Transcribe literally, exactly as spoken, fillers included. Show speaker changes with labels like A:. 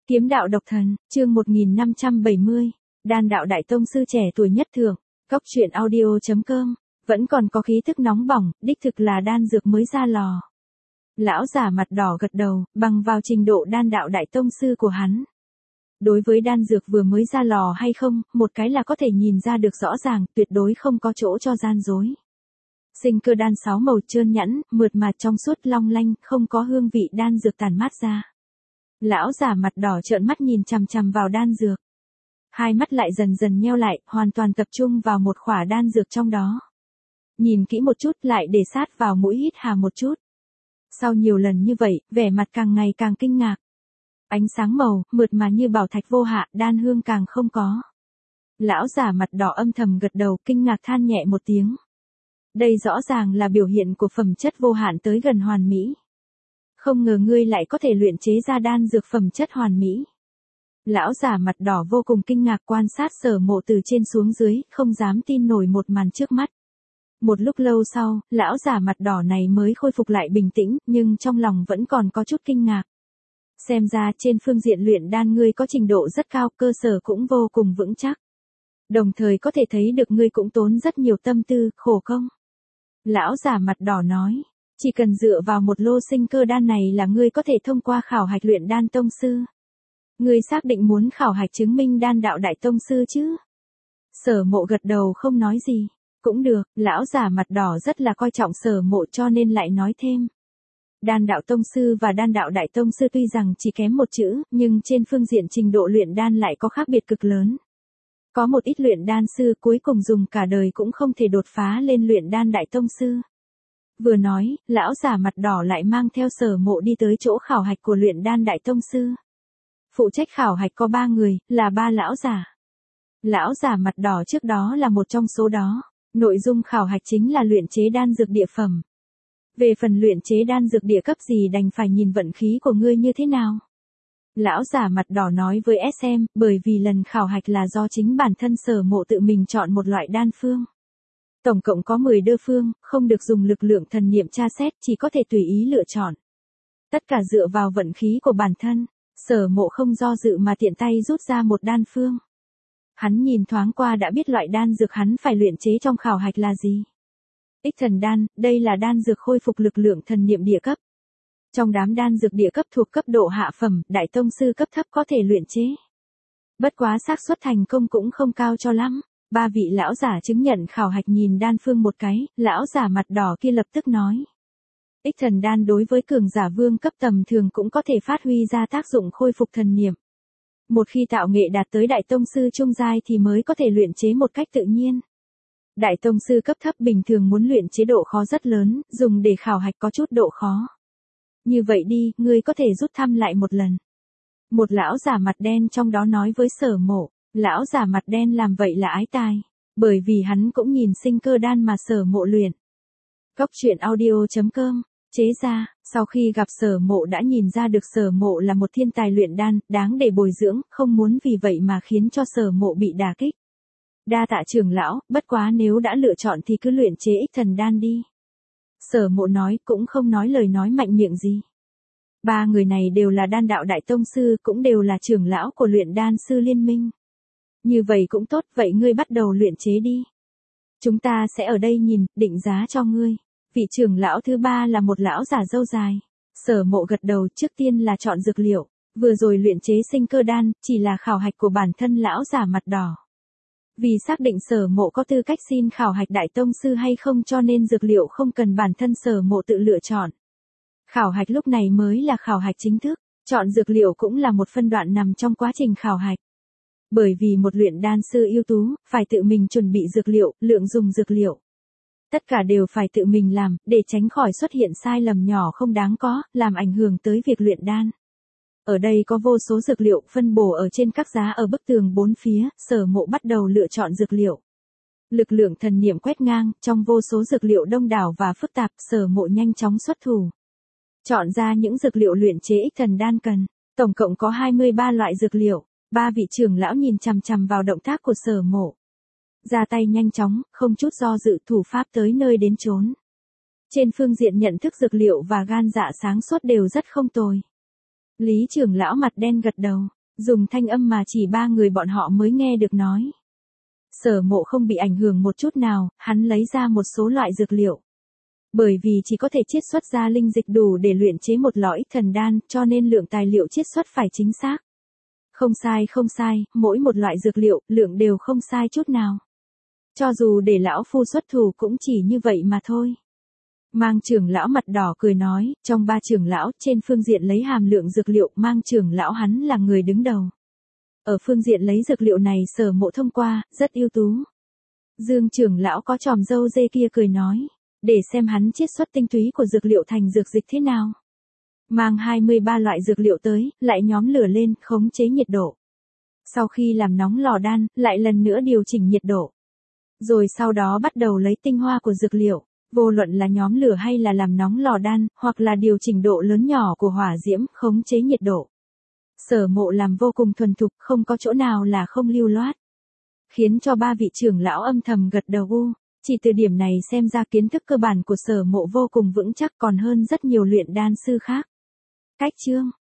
A: Kiếm đạo độc thần, chương một nghìn năm trăm bảy mươi, đan đạo đại tông sư trẻ tuổi nhất thượng, Cốc truyện audio chấm com, vẫn còn có khí thức nóng bỏng, đích thực là đan dược mới ra lò. Lão giả mặt đỏ gật đầu, bằng vào trình độ đan đạo đại tông sư của hắn. Đối với đan dược vừa mới ra lò hay không, một cái là có thể nhìn ra được rõ ràng, tuyệt đối không có chỗ cho gian dối. Sinh cơ đan sáu màu trơn nhẵn, mượt mà trong suốt long lanh, không có hương vị đan dược tàn mát ra. Lão giả mặt đỏ trợn mắt nhìn chằm chằm vào đan dược. Hai mắt lại dần dần nheo lại, hoàn toàn tập trung vào một khỏa đan dược trong đó. Nhìn kỹ một chút lại để sát vào mũi hít hà một chút. Sau nhiều lần như vậy, vẻ mặt càng ngày càng kinh ngạc. Ánh sáng màu, mượt mà như bảo thạch vô hạ, đan hương càng không có. Lão giả mặt đỏ âm thầm gật đầu, kinh ngạc than nhẹ một tiếng. Đây rõ ràng là biểu hiện của phẩm chất vô hạn tới gần hoàn mỹ. Không ngờ ngươi lại có thể luyện chế ra đan dược phẩm chất hoàn mỹ. Lão giả mặt đỏ vô cùng kinh ngạc quan sát Sở Mộ từ trên xuống dưới, không dám tin nổi một màn trước mắt. Một lúc lâu sau, lão giả mặt đỏ này mới khôi phục lại bình tĩnh, nhưng trong lòng vẫn còn có chút kinh ngạc. Xem ra trên phương diện luyện đan ngươi có trình độ rất cao, cơ sở cũng vô cùng vững chắc. Đồng thời có thể thấy được ngươi cũng tốn rất nhiều tâm tư, khổ công. Lão giả mặt đỏ nói, chỉ cần dựa vào một lô sinh cơ đan này là ngươi có thể thông qua khảo hạch luyện đan tông sư. Ngươi xác định muốn khảo hạch chứng minh đan đạo đại tông sư chứ? Sở Mộ gật đầu không nói gì. Cũng được, lão giả mặt đỏ rất là coi trọng Sở Mộ cho nên lại nói thêm. Đan đạo tông sư và đan đạo đại tông sư tuy rằng chỉ kém một chữ, nhưng trên phương diện trình độ luyện đan lại có khác biệt cực lớn. Có một ít luyện đan sư cuối cùng dùng cả đời cũng không thể đột phá lên luyện đan đại tông sư. Vừa nói, lão giả mặt đỏ lại mang theo Sở Mộ đi tới chỗ khảo hạch của luyện đan đại tông sư. Phụ trách khảo hạch có ba người, là ba lão giả. Lão giả mặt đỏ trước đó là một trong số đó. Nội dung khảo hạch chính là luyện chế đan dược địa phẩm. Về phần luyện chế đan dược địa cấp gì đành phải nhìn vận khí của ngươi như thế nào. Lão giả mặt đỏ nói với ét em, bởi vì lần khảo hạch là do chính bản thân Sở Mộ tự mình chọn một loại đan phương. Tổng cộng có mười đơ phương, không được dùng lực lượng thần niệm tra xét, chỉ có thể tùy ý lựa chọn. Tất cả dựa vào vận khí của bản thân, Sở Mộ không do dự mà tiện tay rút ra một đan phương. Hắn nhìn thoáng qua đã biết loại đan dược hắn phải luyện chế trong khảo hạch là gì. Ích thần đan, đây là đan dược khôi phục lực lượng thần niệm địa cấp. Trong đám đan dược địa cấp thuộc cấp độ hạ phẩm, đại tông sư cấp thấp có thể luyện chế. Bất quá xác suất thành công cũng không cao cho lắm. Ba vị lão giả chứng nhận khảo hạch nhìn đan phương một cái, lão giả mặt đỏ kia lập tức nói. Ích thần đan đối với cường giả vương cấp tầm thường cũng có thể phát huy ra tác dụng khôi phục thần niệm. Một khi tạo nghệ đạt tới đại tông sư trung giai thì mới có thể luyện chế một cách tự nhiên. Đại tông sư cấp thấp bình thường muốn luyện chế độ khó rất lớn, dùng để khảo hạch có chút độ khó. Như vậy đi, ngươi có thể rút thăm lại một lần. Một lão giả mặt đen trong đó nói với Sở Mộ, lão giả mặt đen làm vậy là ái tài, bởi vì hắn cũng nhìn sinh cơ đan mà Sở Mộ luyện. Cốc truyện audio chấm com, chế ra, sau khi gặp Sở Mộ đã nhìn ra được Sở Mộ là một thiên tài luyện đan, đáng để bồi dưỡng, không muốn vì vậy mà khiến cho Sở Mộ bị đả kích. Đa tạ trưởng lão, bất quá nếu đã lựa chọn thì cứ luyện chế ích thần đan đi. Sở Mộ nói cũng không nói lời nói mạnh miệng gì. Ba người này đều là đan đạo đại tông sư, cũng đều là trưởng lão của luyện đan sư liên minh. Như vậy cũng tốt, vậy ngươi bắt đầu luyện chế đi. Chúng ta sẽ ở đây nhìn, định giá cho ngươi. Vị trưởng lão thứ ba là một lão giả râu dài. Sở Mộ gật đầu, trước tiên là chọn dược liệu, vừa rồi luyện chế sinh cơ đan, chỉ là khảo hạch của bản thân lão giả mặt đỏ. Vì xác định Sở Mộ có tư cách xin khảo hạch đại tông sư hay không cho nên dược liệu không cần bản thân Sở Mộ tự lựa chọn. Khảo hạch lúc này mới là khảo hạch chính thức, chọn dược liệu cũng là một phân đoạn nằm trong quá trình khảo hạch. Bởi vì một luyện đan sư ưu tú, phải tự mình chuẩn bị dược liệu, lượng dùng dược liệu. Tất cả đều phải tự mình làm, để tránh khỏi xuất hiện sai lầm nhỏ không đáng có, làm ảnh hưởng tới việc luyện đan. Ở đây có vô số dược liệu phân bổ ở trên các giá ở bức tường bốn phía, Sở Mộ bắt đầu lựa chọn dược liệu. Lực lượng thần niệm quét ngang, trong vô số dược liệu đông đảo và phức tạp, Sở Mộ nhanh chóng xuất thủ. Chọn ra những dược liệu luyện chế ích thần đan cần, tổng cộng có hai mươi ba loại dược liệu, ba vị trưởng lão nhìn chằm chằm vào động tác của Sở Mộ. Ra tay nhanh chóng, không chút do dự thủ pháp tới nơi đến chốn. Trên phương diện nhận thức dược liệu và gan dạ sáng suốt đều rất không tồi. Lý trưởng lão mặt đen gật đầu, Dùng thanh âm mà chỉ ba người bọn họ mới nghe được nói. Sở Mộ không bị ảnh hưởng một chút nào, hắn lấy ra một số loại dược liệu. Bởi vì chỉ có thể chiết xuất ra linh dịch đủ để luyện chế một lọ Ích Thần Đan, cho nên lượng tài liệu chiết xuất phải chính xác. Không sai không sai, mỗi một loại dược liệu, lượng đều không sai chút nào. Cho dù để lão phu xuất thủ cũng chỉ như vậy mà thôi. Mang trưởng lão mặt đỏ cười nói, trong ba trưởng lão, trên phương diện lấy hàm lượng dược liệu, Mang trưởng lão hắn là người đứng đầu. Ở phương diện lấy dược liệu này Sở Mộ thông qua, rất ưu tú. Dương trưởng lão có tròm râu dê kia cười nói, để xem hắn chiết xuất tinh túy của dược liệu thành dược dịch thế nào. Mang hai mươi ba loại dược liệu tới, lại nhóm lửa lên, khống chế nhiệt độ. Sau khi làm nóng lò đan, lại lần nữa điều chỉnh nhiệt độ. Rồi sau đó bắt đầu lấy tinh hoa của dược liệu, vô luận là nhóm lửa hay là làm nóng lò đan, hoặc là điều chỉnh độ lớn nhỏ của hỏa diễm, khống chế nhiệt độ. Sở Mộ làm vô cùng thuần thục, không có chỗ nào là không lưu loát. Khiến cho ba vị trưởng lão âm thầm gật đầu u, chỉ từ điểm này xem ra kiến thức cơ bản của Sở Mộ vô cùng vững chắc còn hơn rất nhiều luyện đan sư khác. Cách chương